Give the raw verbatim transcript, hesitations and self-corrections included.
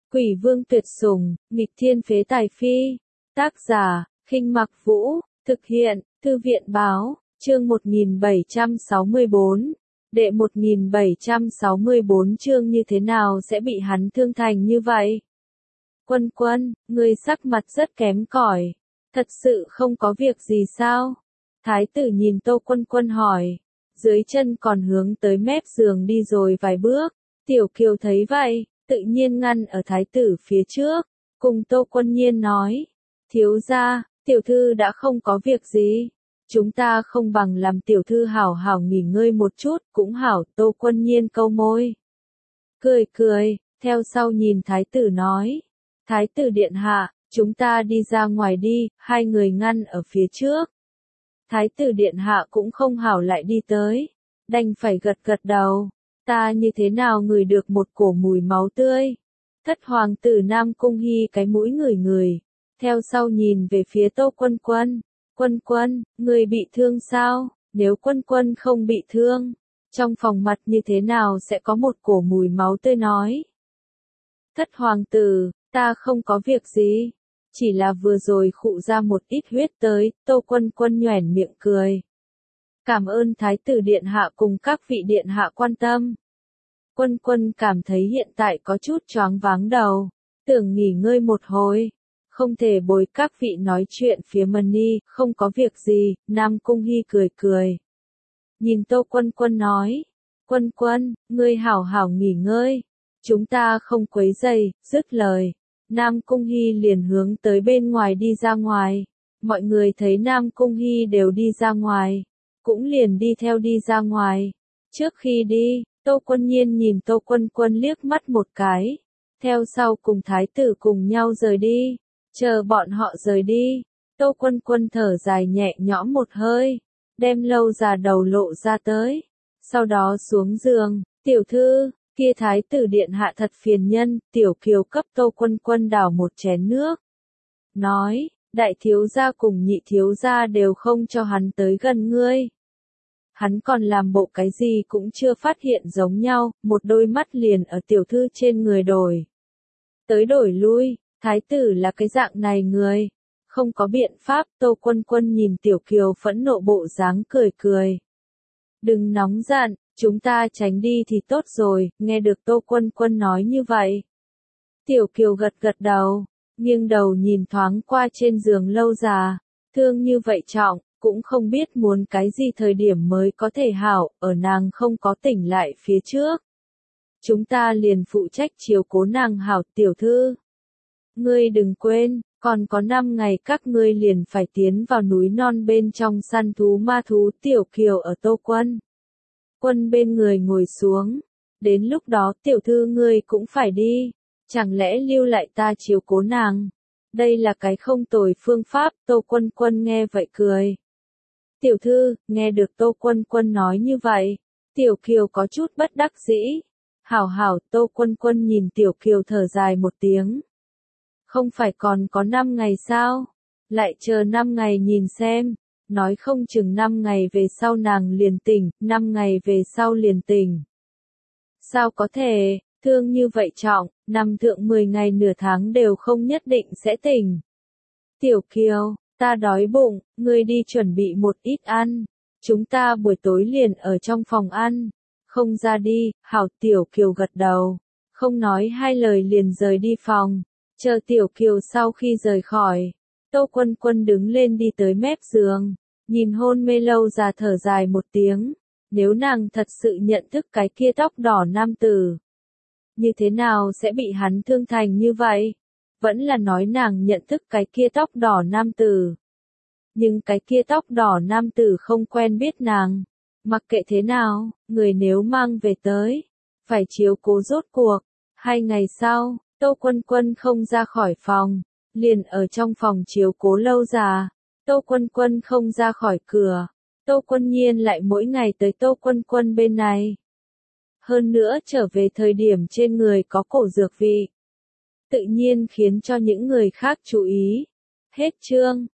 Quỷ vương tuyệt sủng, nghịch thiên phế tài phi. Tác giả, Khinh Mặc Vũ, thực hiện, Thư viện báo, chương một nghìn bảy trăm sáu mươi bốn. Đệ một nghìn bảy trăm sáu mươi bốn chương như thế nào sẽ bị hắn thương thành như vậy? Quân Quân, ngươi sắc mặt rất kém cỏi, thật sự không có việc gì sao? Thái tử nhìn Tô Quân Quân hỏi, dưới chân còn hướng tới mép giường đi rồi vài bước. Tiểu Kiều thấy vậy, tự nhiên ngăn ở thái tử phía trước, cùng Tô Quân Nhiên nói, thiếu gia, tiểu thư đã không có việc gì, chúng ta không bằng làm tiểu thư hảo hảo nghỉ ngơi một chút, cũng hảo. Tô Quân Nhiên câu môi, cười cười, theo sau nhìn thái tử nói, thái tử điện hạ, chúng ta đi ra ngoài đi. Hai người ngăn ở phía trước. Thái tử điện hạ cũng không hảo lại đi tới, đành phải gật gật đầu. Ta như thế nào ngửi được một cổ mùi máu tươi? Thất hoàng tử Nam Cung Hy cái mũi ngửi ngửi, theo sau nhìn về phía Tô Quân Quân. Quân Quân, người bị thương sao? Nếu Quân Quân không bị thương, trong phòng mặt như thế nào sẽ có một cổ mùi máu tươi nói? Thất hoàng tử, ta không có việc gì, chỉ là vừa rồi khụ ra một ít huyết tới. Tô Quân Quân nhoẻn miệng cười. Cảm ơn thái tử điện hạ cùng các vị điện hạ quan tâm. Quân Quân cảm thấy hiện tại có chút choáng váng đầu, tưởng nghỉ ngơi một hồi, không thể bồi các vị nói chuyện phía money. Không có việc gì. Nam Cung Hy cười cười, nhìn Tô Quân Quân nói, Quân Quân, ngươi hảo hảo nghỉ ngơi, chúng ta không quấy rầy. Dứt lời, Nam Cung Hy liền hướng tới bên ngoài đi ra ngoài. Mọi người thấy Nam Cung Hy đều đi ra ngoài, cũng liền đi theo đi ra ngoài. Trước khi đi, Tô Quân Nhiên nhìn Tô Quân Quân liếc mắt một cái, theo sau cùng thái tử cùng nhau rời đi. Chờ bọn họ rời đi, Tô Quân Quân thở dài nhẹ nhõm một hơi, đem lâu già đầu lộ ra tới, sau đó xuống giường. Tiểu thư, kia thái tử điện hạ thật phiền nhân. Tiểu Kiều cấp Tô Quân Quân đảo một chén nước, nói, đại thiếu gia cùng nhị thiếu gia đều không cho hắn tới gần ngươi. Hắn còn làm bộ cái gì cũng chưa phát hiện giống nhau, một đôi mắt liền ở tiểu thư trên người đổi tới đổi lui. Thái tử là cái dạng này người, không có biện pháp. Tô Quân Quân nhìn Tiểu Kiều phẫn nộ bộ dáng cười cười. Đừng nóng giận, chúng ta tránh đi thì tốt rồi. Nghe được Tô Quân Quân nói như vậy, Tiểu Kiều gật gật đầu, nghiêng đầu nhìn thoáng qua trên giường lâu già, thương như vậy trọng, cũng không biết muốn cái gì thời điểm mới có thể hảo. Ở nàng không có tỉnh lại phía trước, chúng ta liền phụ trách chiếu cố nàng hảo. Tiểu thư, ngươi đừng quên, còn có năm ngày các ngươi liền phải tiến vào núi non bên trong săn thú ma thú. Tiểu Kiều ở Tô Quân Quân bên người ngồi xuống, đến lúc đó tiểu thư ngươi cũng phải đi, chẳng lẽ lưu lại ta chiếu cố nàng? Đây là cái không tồi phương pháp. Tô Quân Quân nghe vậy cười. Tiểu thư, nghe được Tô Quân Quân nói như vậy, Tiểu Kiều có chút bất đắc dĩ. Hảo hảo. Tô Quân Quân nhìn Tiểu Kiều thở dài một tiếng. Không phải còn có năm ngày sao? Lại chờ năm ngày nhìn xem, nói không chừng năm ngày về sau nàng liền tỉnh, năm ngày về sau liền tỉnh. Sao có thể, thương như vậy trọng, nằm thượng mười ngày nửa tháng đều không nhất định sẽ tỉnh. Tiểu Kiều, ta đói bụng, ngươi đi chuẩn bị một ít ăn, chúng ta buổi tối liền ở trong phòng ăn, không ra đi. Hảo. Tiểu Kiều gật đầu, không nói hai lời liền rời đi phòng. Chờ Tiểu Kiều sau khi rời khỏi, Tô Quân Quân đứng lên đi tới mép giường, nhìn hôn mê lâu già thở dài một tiếng. Nếu nàng thật sự nhận thức cái kia tóc đỏ nam tử, như thế nào sẽ bị hắn thương thành như vậy? Vẫn là nói nàng nhận thức cái kia tóc đỏ nam tử, nhưng cái kia tóc đỏ nam tử không quen biết nàng. Mặc kệ thế nào, người nếu mang về tới, phải chiếu cố rốt cuộc. Hai ngày sau, Tô Quân Quân không ra khỏi phòng, liền ở trong phòng chiếu cố lâu già. Tô Quân Quân không ra khỏi cửa, Tô Quân Nhiên lại mỗi ngày tới Tô Quân Quân bên này. Hơn nữa trở về thời điểm trên người có cổ dược vị, tự nhiên khiến cho những người khác chú ý. Hết chương.